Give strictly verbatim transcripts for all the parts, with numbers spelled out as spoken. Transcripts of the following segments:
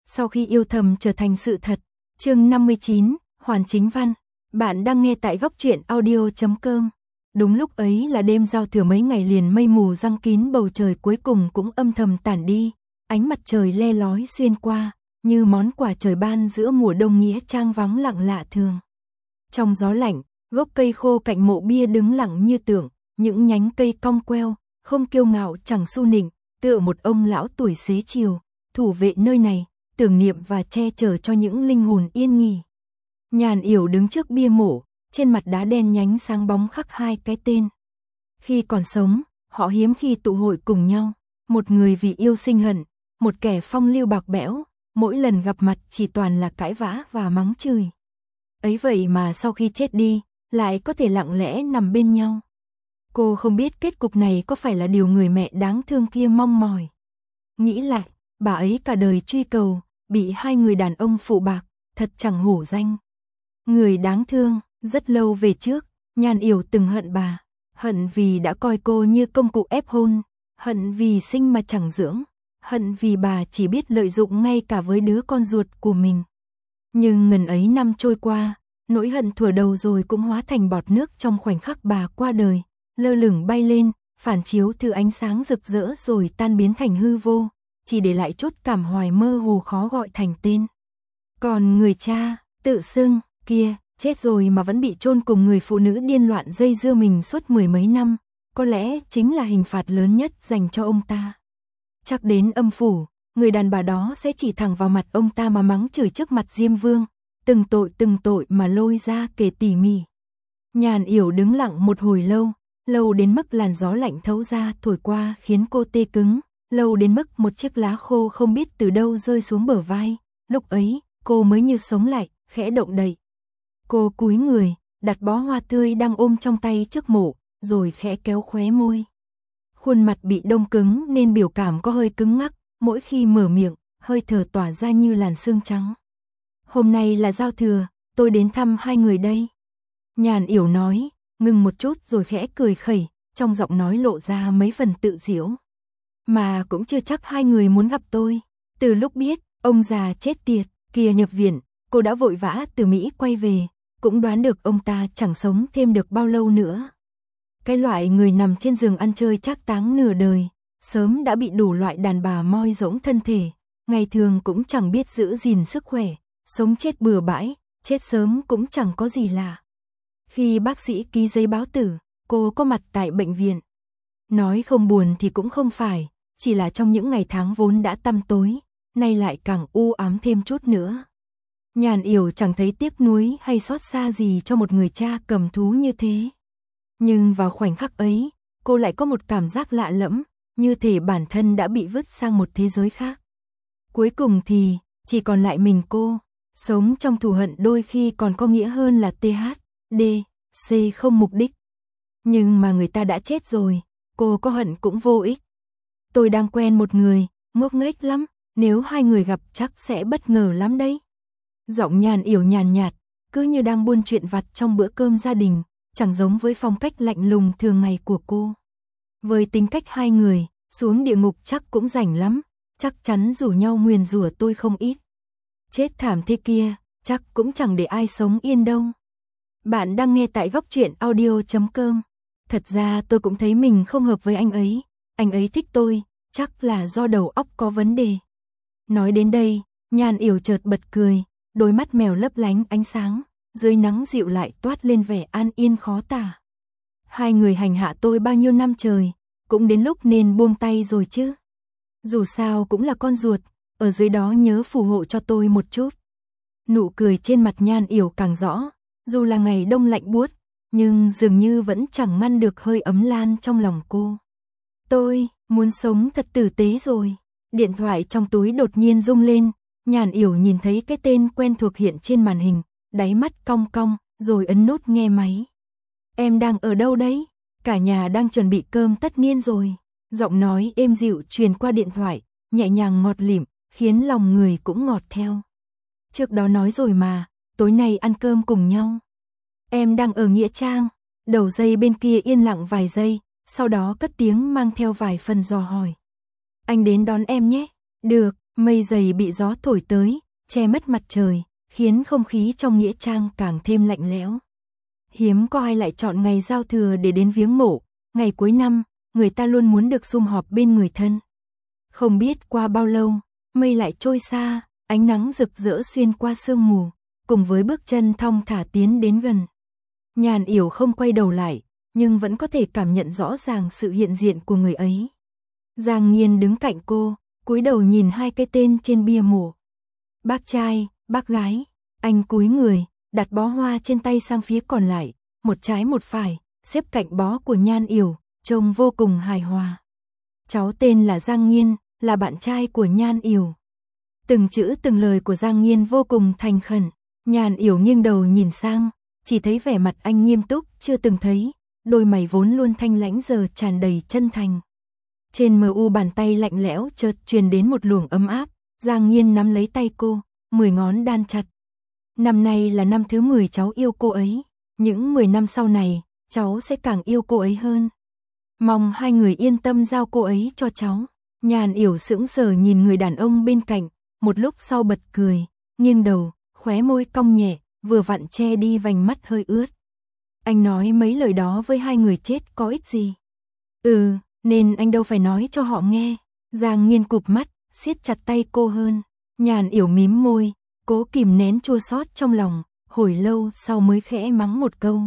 Sau khi yêu thầm trở thành sự thật. Chương năm mươi chín, Hoàn Chính Văn. Bạn đang nghe tại góc truyện audio chấm com. Đúng lúc ấy là đêm giao thừa mấy ngày liền mây mù giăng kín bầu trời cuối cùng cũng âm thầm tản đi, ánh mặt trời le lói xuyên qua, như món quà trời ban giữa mùa đông nghĩa trang vắng lặng lạ thường. Trong gió lạnh, gốc cây khô cạnh mộ bia đứng lặng như tượng, những nhánh cây cong queo, không kiêu ngạo chẳng xu nịnh, tựa một ông lão tuổi xế chiều, thủ vệ nơi này, tưởng niệm và che chở cho những linh hồn yên nghỉ. Nhàn Yểu đứng trước bia mộ, trên mặt đá đen nhánh sáng bóng khắc hai cái tên. Khi còn sống, họ hiếm khi tụ hội cùng nhau, một người vì yêu sinh hận, một kẻ phong lưu bạc bẽo, mỗi lần gặp mặt chỉ toàn là cãi vã và mắng chửi. Ấy vậy mà sau khi chết đi, lại có thể lặng lẽ nằm bên nhau. Cô không biết kết cục này có phải là điều người mẹ đáng thương kia mong mỏi. Nghĩ lại, bà ấy cả đời truy cầu, bị hai người đàn ông phụ bạc, thật chẳng hổ danh. Người đáng thương, rất lâu về trước, Nhàn Yểu từng hận bà, hận vì đã coi cô như công cụ ép hôn, hận vì sinh mà chẳng dưỡng, hận vì bà chỉ biết lợi dụng ngay cả với đứa con ruột của mình. Nhưng ngần ấy năm trôi qua, nỗi hận thuở đầu rồi cũng hóa thành bọt nước trong khoảnh khắc bà qua đời, lơ lửng bay lên, phản chiếu thứ ánh sáng rực rỡ rồi tan biến thành hư vô, chỉ để lại chốt cảm hoài mơ hồ khó gọi thành tên. Còn người cha, tự xưng, kia, chết rồi mà vẫn bị chôn cùng người phụ nữ điên loạn dây dưa mình suốt mười mấy năm, có lẽ chính là hình phạt lớn nhất dành cho ông ta. Chắc đến âm phủ, người đàn bà đó sẽ chỉ thẳng vào mặt ông ta mà mắng chửi trước mặt Diêm Vương, từng tội từng tội mà lôi ra kể tỉ mỉ. Nhàn Yểu đứng lặng một hồi lâu, lâu đến mức làn gió lạnh thấu ra thổi qua khiến cô tê cứng, lâu đến mức một chiếc lá khô không biết từ đâu rơi xuống bờ vai, lúc ấy, cô mới như sống lại, khẽ động đậy. Cô cúi người, đặt bó hoa tươi đang ôm trong tay trước mộ, rồi khẽ kéo khóe môi. Khuôn mặt bị đông cứng nên biểu cảm có hơi cứng ngắc, mỗi khi mở miệng, hơi thở tỏa ra như làn sương trắng. Hôm nay là giao thừa, tôi đến thăm hai người đây. Nhàn Yểu nói, ngừng một chút rồi khẽ cười khẩy, trong giọng nói lộ ra mấy phần tự giễu. Mà cũng chưa chắc hai người muốn gặp tôi. Từ lúc biết, ông già chết tiệt, kia nhập viện, cô đã vội vã từ Mỹ quay về, cũng đoán được ông ta chẳng sống thêm được bao lâu nữa. Cái loại người nằm trên giường ăn chơi trác táng nửa đời, sớm đã bị đủ loại đàn bà moi rỗng thân thể, ngày thường cũng chẳng biết giữ gìn sức khỏe, sống chết bừa bãi, chết sớm cũng chẳng có gì lạ. Khi bác sĩ ký giấy báo tử, cô có mặt tại bệnh viện. Nói không buồn thì cũng không phải, chỉ là trong những ngày tháng vốn đã tăm tối, nay lại càng u ám thêm chút nữa. Nhàn Yểu chẳng thấy tiếc nuối hay xót xa gì cho một người cha cầm thú như thế. Nhưng vào khoảnh khắc ấy, cô lại có một cảm giác lạ lẫm, như thể bản thân đã bị vứt sang một thế giới khác. Cuối cùng thì, chỉ còn lại mình cô, sống trong thù hận đôi khi còn có nghĩa hơn là tê hát, đê, xê không mục đích. Nhưng mà người ta đã chết rồi, cô có hận cũng vô ích. Tôi đang quen một người, ngốc nghếch lắm, nếu hai người gặp chắc sẽ bất ngờ lắm đấy. Giọng Nhàn Yểu nhàn nhạt, cứ như đang buôn chuyện vặt trong bữa cơm gia đình, chẳng giống với phong cách lạnh lùng thường ngày của cô. Với tính cách hai người, xuống địa ngục chắc cũng rảnh lắm, chắc chắn rủ nhau nguyền rủa tôi không ít. Chết thảm thế kia, chắc cũng chẳng để ai sống yên đâu. Bạn đang nghe tại góc truyện audio chấm com. Thật ra tôi cũng thấy mình không hợp với anh ấy, anh ấy thích tôi, chắc là do đầu óc có vấn đề. Nói đến đây, Nhàn Yểu chợt bật cười, đôi mắt mèo lấp lánh ánh sáng, dưới nắng dịu lại toát lên vẻ an yên khó tả. Hai người hành hạ tôi bao nhiêu năm trời, cũng đến lúc nên buông tay rồi chứ. Dù sao cũng là con ruột, ở dưới đó nhớ phù hộ cho tôi một chút. Nụ cười trên mặt Nhàn Yểu càng rõ, dù là ngày đông lạnh buốt, nhưng dường như vẫn chẳng ngăn được hơi ấm lan trong lòng cô. Tôi muốn sống thật tử tế rồi. Điện thoại trong túi đột nhiên rung lên, Nhàn Yểu nhìn thấy cái tên quen thuộc hiện trên màn hình, đáy mắt cong cong, rồi ấn nút nghe máy. Em đang ở đâu đấy? Cả nhà đang chuẩn bị cơm tất niên rồi. Giọng nói êm dịu truyền qua điện thoại, nhẹ nhàng ngọt lịm, khiến lòng người cũng ngọt theo. Trước đó nói rồi mà, tối nay ăn cơm cùng nhau. Em đang ở Nghĩa Trang. Đầu dây bên kia yên lặng vài giây, sau đó cất tiếng mang theo vài phần dò hỏi. Anh đến đón em nhé. Được, Mây dày bị gió thổi tới, che mất mặt trời, khiến không khí trong nghĩa trang càng thêm lạnh lẽo. Hiếm có ai lại chọn ngày giao thừa để đến viếng mộ, ngày cuối năm, người ta luôn muốn được sum họp bên người thân. Không biết qua bao lâu, mây lại trôi xa, ánh nắng rực rỡ xuyên qua sương mù, cùng với bước chân thong thả tiến đến gần. Nhàn Yểu không quay đầu lại, nhưng vẫn có thể cảm nhận rõ ràng sự hiện diện của người ấy. Giang Nghiên đứng cạnh cô, cúi đầu nhìn hai cái tên trên bia mộ. Bác trai, bác gái, anh cúi người, đặt bó hoa trên tay sang phía còn lại, một trái một phải, xếp cạnh bó của Nhan Yểu, trông vô cùng hài hòa. Cháu tên là Giang Nghiên, là bạn trai của Nhan Yểu. Từng chữ từng lời của Giang Nghiên vô cùng thành khẩn. Nhan Yểu nghiêng đầu nhìn sang, chỉ thấy vẻ mặt anh nghiêm túc chưa từng thấy, đôi mày vốn luôn thanh lãnh giờ tràn đầy chân thành. Trên mờ u bàn tay lạnh lẽo chợt truyền đến một luồng ấm áp, Giang Nghiên nắm lấy tay cô, mười ngón đan chặt. Năm nay là năm thứ mười cháu yêu cô ấy, những mười năm sau này, cháu sẽ càng yêu cô ấy hơn. Mong hai người yên tâm giao cô ấy cho cháu. Nhan Yểu sững sờ nhìn người đàn ông bên cạnh, một lúc sau bật cười, nghiêng đầu, khóe môi cong nhẹ, vừa vặn che đi vành mắt hơi ướt. Anh nói mấy lời đó với hai người chết có ích gì? Ừ, nên anh đâu phải nói cho họ nghe. Giang Nghiên cụp mắt, siết chặt tay cô hơn. Nhan Yểu mím môi, cố kìm nén chua xót trong lòng, hồi lâu sau mới khẽ mắng một câu.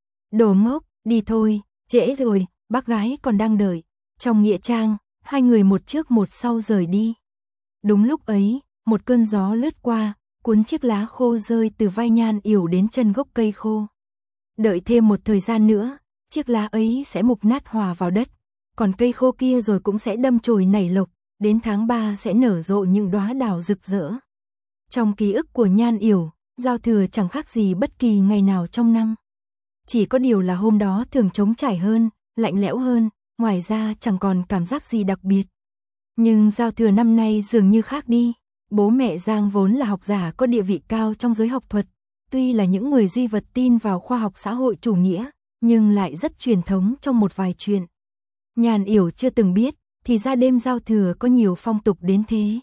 Đồ ngốc, đi thôi, trễ rồi, bác gái còn đang đợi. Trong nghĩa trang, hai người một trước một sau rời đi. Đúng lúc ấy, một cơn gió lướt qua, cuốn chiếc lá khô rơi từ vai Nhan Yểu đến chân gốc cây khô. Đợi thêm một thời gian nữa, chiếc lá ấy sẽ mục nát hòa vào đất, còn cây khô kia rồi cũng sẽ đâm chồi nảy lộc, đến tháng ba sẽ nở rộ những đóa đào rực rỡ. Trong ký ức của Nhan Yểu, giao thừa chẳng khác gì bất kỳ ngày nào trong năm. Chỉ có điều là hôm đó thường trống trải hơn, lạnh lẽo hơn, ngoài ra chẳng còn cảm giác gì đặc biệt. Nhưng giao thừa năm nay dường như khác đi. Bố mẹ Giang vốn là học giả có địa vị cao trong giới học thuật, tuy là những người duy vật tin vào khoa học xã hội chủ nghĩa, nhưng lại rất truyền thống trong một vài chuyện. Nhan Yểu chưa từng biết, thì ra đêm giao thừa có nhiều phong tục đến thế.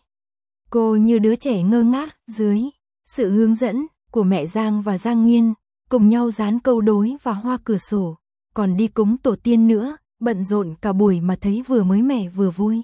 Cô như đứa trẻ ngơ ngác, dưới sự hướng dẫn của mẹ Giang và Giang Nghiên, cùng nhau dán câu đối và hoa cửa sổ, còn đi cúng tổ tiên nữa, bận rộn cả buổi mà thấy vừa mới mẻ vừa vui.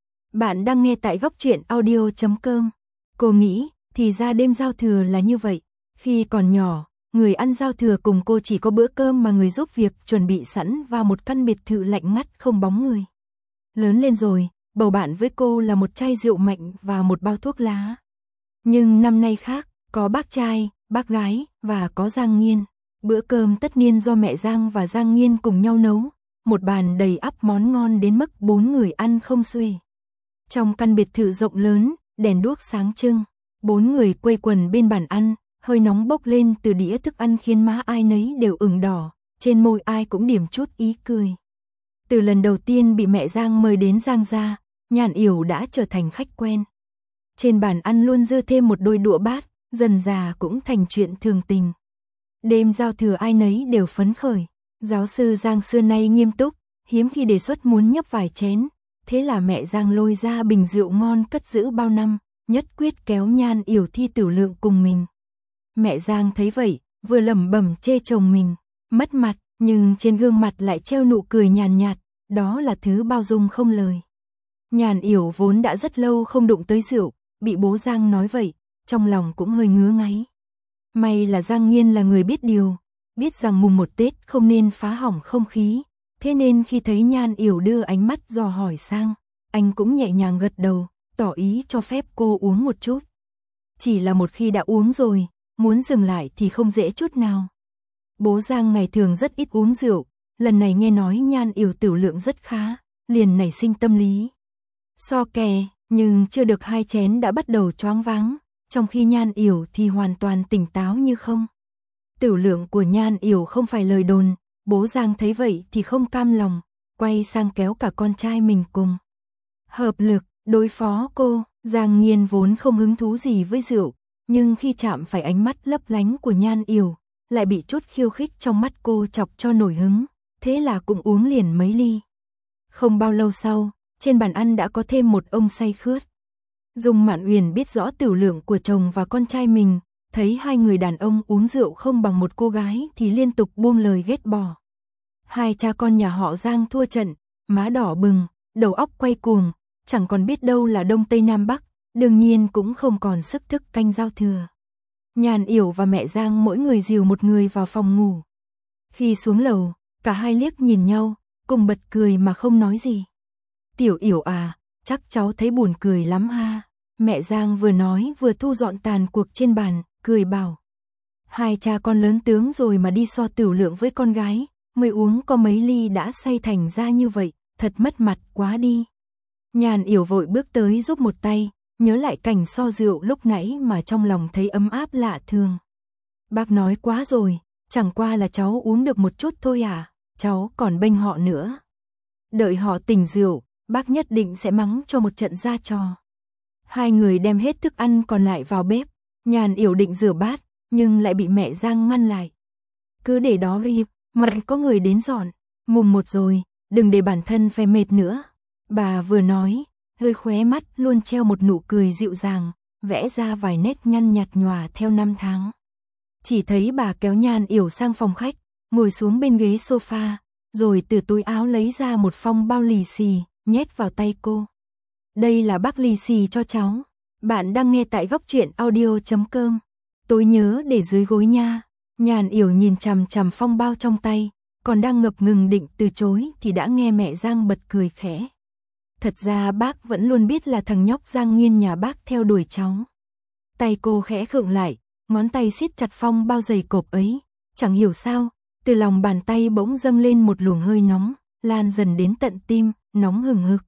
Bạn đang nghe tại góc truyện audio chấm com. Cô nghĩ, thì ra đêm giao thừa là như vậy. Khi còn nhỏ, người ăn giao thừa cùng cô chỉ có bữa cơm mà người giúp việc chuẩn bị sẵn vào một căn biệt thự lạnh ngắt không bóng người. Lớn lên rồi, bầu bạn với cô là một chai rượu mạnh và một bao thuốc lá. Nhưng năm nay khác, có bác trai, bác gái và có Giang Nghiên. Bữa cơm tất niên do mẹ Giang và Giang Nghiên cùng nhau nấu, một bàn đầy ắp món ngon đến mức bốn người ăn không xuể. Trong căn biệt thự rộng lớn, đèn đuốc sáng trưng, bốn người quây quần bên bàn ăn, hơi nóng bốc lên từ đĩa thức ăn khiến má ai nấy đều ửng đỏ, trên môi ai cũng điểm chút ý cười. Từ lần đầu tiên bị mẹ Giang mời đến Giang gia, Nhan Yểu đã trở thành khách quen. Trên bàn ăn luôn dư thêm một đôi đũa bát, dần dà cũng thành chuyện thường tình. Đêm giao thừa ai nấy đều phấn khởi. Giáo sư Giang xưa nay nghiêm túc, hiếm khi đề xuất muốn nhấp vài chén. Thế là mẹ Giang lôi ra bình rượu ngon cất giữ bao năm, nhất quyết kéo Nhan Yểu thi tử lượng cùng mình. Mẹ Giang thấy vậy, vừa lẩm bẩm chê chồng mình, mất mặt, nhưng trên gương mặt lại treo nụ cười nhàn nhạt, đó là thứ bao dung không lời. Nhan Yểu vốn đã rất lâu không đụng tới rượu, bị bố Giang nói vậy, trong lòng cũng hơi ngứa ngáy. May là Giang Nghiên là người biết điều, biết rằng mùng một Tết không nên phá hỏng không khí, thế nên khi thấy Nhan Yểu đưa ánh mắt dò hỏi sang, anh cũng nhẹ nhàng gật đầu, tỏ ý cho phép cô uống một chút. Chỉ là một khi đã uống rồi, muốn dừng lại thì không dễ chút nào. Bố Giang ngày thường rất ít uống rượu, lần này nghe nói Nhan Yểu tiểu lượng rất khá, liền nảy sinh tâm lý. So kè, nhưng chưa được hai chén đã bắt đầu choáng váng, trong khi Nhan Yểu thì hoàn toàn tỉnh táo như không. Tiểu lượng của Nhan Yểu không phải lời đồn, bố Giang thấy vậy thì không cam lòng, quay sang kéo cả con trai mình cùng. Hợp lực, đối phó cô, Giang Nghiên vốn không hứng thú gì với rượu, nhưng khi chạm phải ánh mắt lấp lánh của Nhan Yểu, lại bị chút khiêu khích trong mắt cô chọc cho nổi hứng, thế là cũng uống liền mấy ly. Không bao lâu sau, trên bàn ăn đã có thêm một ông say khướt. Dung Mạn Uyển biết rõ tiểu lượng của chồng và con trai mình, thấy hai người đàn ông uống rượu không bằng một cô gái thì liên tục buông lời ghét bỏ. Hai cha con nhà họ Giang thua trận, má đỏ bừng, đầu óc quay cuồng, chẳng còn biết đâu là Đông Tây Nam Bắc, đương nhiên cũng không còn sức thức canh giao thừa. Nhàn Yểu và mẹ Giang mỗi người dìu một người vào phòng ngủ. Khi xuống lầu, cả hai liếc nhìn nhau, cùng bật cười mà không nói gì. Tiểu Yểu à, chắc cháu thấy buồn cười lắm ha. Mẹ Giang vừa nói vừa thu dọn tàn cuộc trên bàn, cười bảo. Hai cha con lớn tướng rồi mà đi so tiểu lượng với con gái, mới uống có mấy ly đã say thành ra như vậy, thật mất mặt quá đi. Nhàn Yểu vội bước tới giúp một tay, nhớ lại cảnh so rượu lúc nãy mà trong lòng thấy ấm áp lạ thường. Bác nói quá rồi, chẳng qua là cháu uống được một chút thôi à, cháu còn bênh họ nữa. Đợi họ tỉnh rượu, bác nhất định sẽ mắng cho một trận ra trò. Hai người đem hết thức ăn còn lại vào bếp, Nhàn Yểu định rửa bát, nhưng lại bị mẹ Giang ngăn lại. Cứ để đó đi, mà có người đến dọn, mùng một rồi, đừng để bản thân phải mệt nữa. Bà vừa nói, hơi khóe mắt luôn treo một nụ cười dịu dàng, vẽ ra vài nét nhăn nhạt nhòa theo năm tháng. Chỉ thấy bà kéo Nhàn Yểu sang phòng khách, ngồi xuống bên ghế sofa, rồi từ túi áo lấy ra một phong bao lì xì, nhét vào tay cô. Đây là bác lì xì cho cháu. Bạn đang nghe tại góc truyện audio chấm com. Tôi nhớ để dưới gối nha. Nhàn Yểu nhìn chằm chằm phong bao trong tay, còn đang ngập ngừng định từ chối thì đã nghe mẹ Giang bật cười khẽ. Thật ra bác vẫn luôn biết là thằng nhóc Giang Nghiên nhà bác theo đuổi cháu. Tay cô khẽ khựng lại, ngón tay siết chặt phong bao dày cộp ấy. Chẳng hiểu sao, từ lòng bàn tay bỗng dâng lên một luồng hơi nóng, lan dần đến tận tim, nóng hừng hực.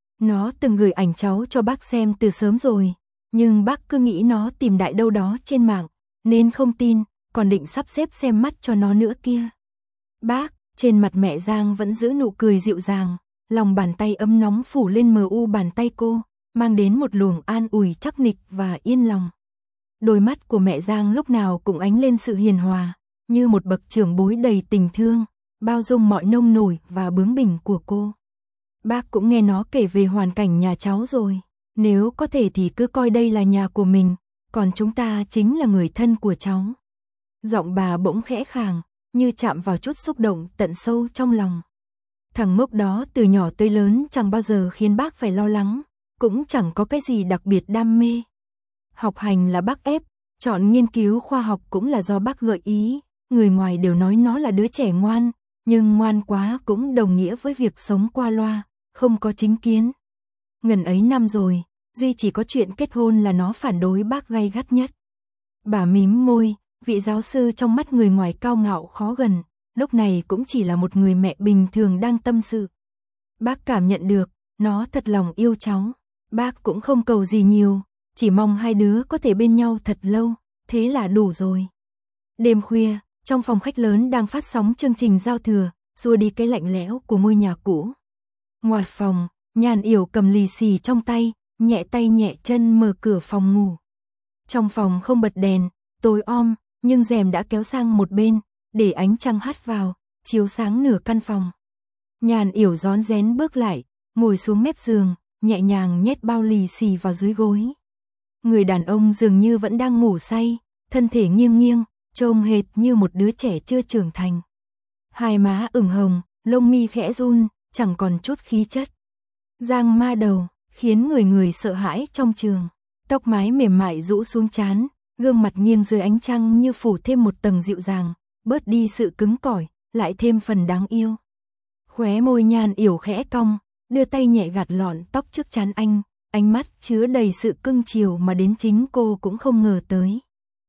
Nó từng gửi ảnh cháu cho bác xem từ sớm rồi, nhưng bác cứ nghĩ nó tìm đại đâu đó trên mạng, nên không tin, còn định sắp xếp xem mắt cho nó nữa kia. Bác, trên mặt mẹ Giang vẫn giữ nụ cười dịu dàng, lòng bàn tay ấm nóng phủ lên mờ u bàn tay cô, mang đến một luồng an ủi chắc nịch và yên lòng. Đôi mắt của mẹ Giang lúc nào cũng ánh lên sự hiền hòa, như một bậc trưởng bối đầy tình thương, bao dung mọi nông nổi và bướng bỉnh của cô. Bác cũng nghe nó kể về hoàn cảnh nhà cháu rồi, nếu có thể thì cứ coi đây là nhà của mình, còn chúng ta chính là người thân của cháu. Giọng bà bỗng khẽ khàng, như chạm vào chút xúc động tận sâu trong lòng. Thằng ngốc đó từ nhỏ tới lớn chẳng bao giờ khiến bác phải lo lắng, cũng chẳng có cái gì đặc biệt đam mê. Học hành là bác ép, chọn nghiên cứu khoa học cũng là do bác gợi ý, người ngoài đều nói nó là đứa trẻ ngoan, nhưng ngoan quá cũng đồng nghĩa với việc sống qua loa, không có chính kiến. Ngần ấy năm rồi, duy chỉ có chuyện kết hôn là nó phản đối bác gay gắt nhất. Bà mím môi, vị giáo sư trong mắt người ngoài cao ngạo khó gần, lúc này cũng chỉ là một người mẹ bình thường đang tâm sự. Bác cảm nhận được, nó thật lòng yêu cháu. Bác cũng không cầu gì nhiều, chỉ mong hai đứa có thể bên nhau thật lâu, thế là đủ rồi. Đêm khuya, trong phòng khách lớn đang phát sóng chương trình giao thừa, xua đi cái lạnh lẽo của ngôi nhà cũ. Ngoài phòng, Nhàn Yểu cầm lì xì trong tay, nhẹ tay nhẹ chân mở cửa phòng ngủ. Trong phòng không bật đèn, tối om, nhưng rèm đã kéo sang một bên, để ánh trăng hắt vào, chiếu sáng nửa căn phòng. Nhàn Yểu rón rén bước lại, ngồi xuống mép giường, nhẹ nhàng nhét bao lì xì vào dưới gối. Người đàn ông dường như vẫn đang ngủ say, thân thể nghiêng nghiêng, trông hệt như một đứa trẻ chưa trưởng thành. Hai má ửng hồng, lông mi khẽ run, chẳng còn chút khí chất. Giang ma đầu, khiến người người sợ hãi trong trường. Tóc mái mềm mại rũ xuống trán, gương mặt nghiêng dưới ánh trăng như phủ thêm một tầng dịu dàng, bớt đi sự cứng cỏi, lại thêm phần đáng yêu. Khóe môi Nhàn Yểu khẽ cong, đưa tay nhẹ gạt lọn tóc trước trán anh, ánh mắt chứa đầy sự cưng chiều mà đến chính cô cũng không ngờ tới.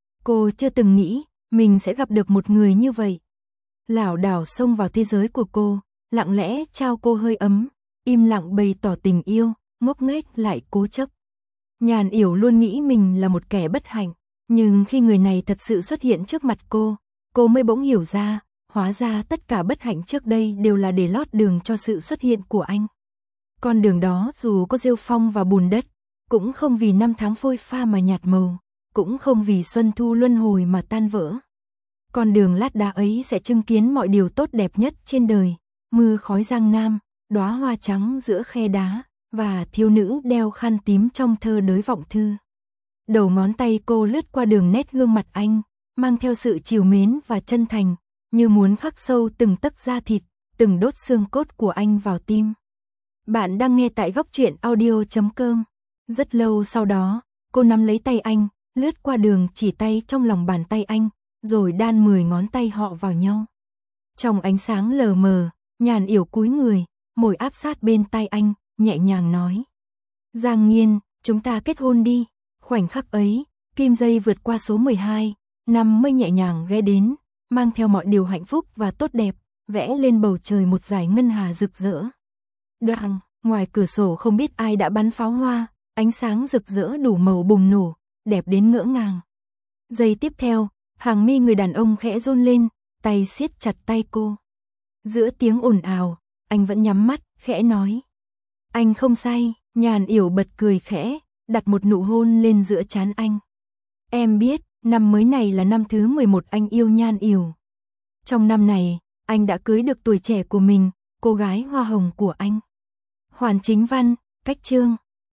Cô chưa từng nghĩ mình sẽ gặp được một người như vậy. Lảo đảo xông vào thế giới của cô, lặng lẽ trao cô hơi ấm, im lặng bày tỏ tình yêu, ngốc nghếch lại cố chấp. Nhàn Yểu luôn nghĩ mình là một kẻ bất hạnh, nhưng khi người này thật sự xuất hiện trước mặt cô, cô mới bỗng hiểu ra, hóa ra tất cả bất hạnh trước đây đều là để lót đường cho sự xuất hiện của anh. Con đường đó dù có rêu phong và bùn đất, cũng không vì năm tháng phôi pha mà nhạt màu, cũng không vì xuân thu luân hồi mà tan vỡ. Con đường lát đá ấy sẽ chứng kiến mọi điều tốt đẹp nhất trên đời, mưa khói giang nam, đóa hoa trắng giữa khe đá, và thiếu nữ đeo khăn tím trong thơ đới vọng thư. Đầu ngón tay cô lướt qua đường nét gương mặt anh, mang theo sự trìu mến và chân thành, như muốn khắc sâu từng tấc da thịt, từng đốt xương cốt của anh vào tim. Bạn đang nghe tại góc truyện audio chấm com. Rất lâu sau đó, cô nắm lấy tay anh, lướt qua đường chỉ tay trong lòng bàn tay anh, rồi đan mười ngón tay họ vào nhau. Trong ánh sáng lờ mờ, Nhàn Yểu cúi người, môi áp sát bên tai anh, nhẹ nhàng nói: Giang Nghiên, chúng ta kết hôn đi. Khoảnh khắc ấy, kim dây vượt qua số mười hai, năm mây nhẹ nhàng ghé đến, mang theo mọi điều hạnh phúc và tốt đẹp, vẽ lên bầu trời một dải ngân hà rực rỡ. Đoạn, ngoài cửa sổ không biết ai đã bắn pháo hoa, ánh sáng rực rỡ đủ màu bùng nổ, đẹp đến ngỡ ngàng. Giây tiếp theo, hàng mi người đàn ông khẽ run lên, tay siết chặt tay cô. Giữa tiếng ồn ào, anh vẫn nhắm mắt, khẽ nói: Anh không say. Nhàn Yểu bật cười khẽ, đặt một nụ hôn lên giữa trán anh. Em biết, năm mới này là năm thứ mười một anh yêu Nhan Yểu. Trong năm này, anh đã cưới được tuổi trẻ của mình, cô gái hoa hồng của anh. Hoàn chính văn, cách chương.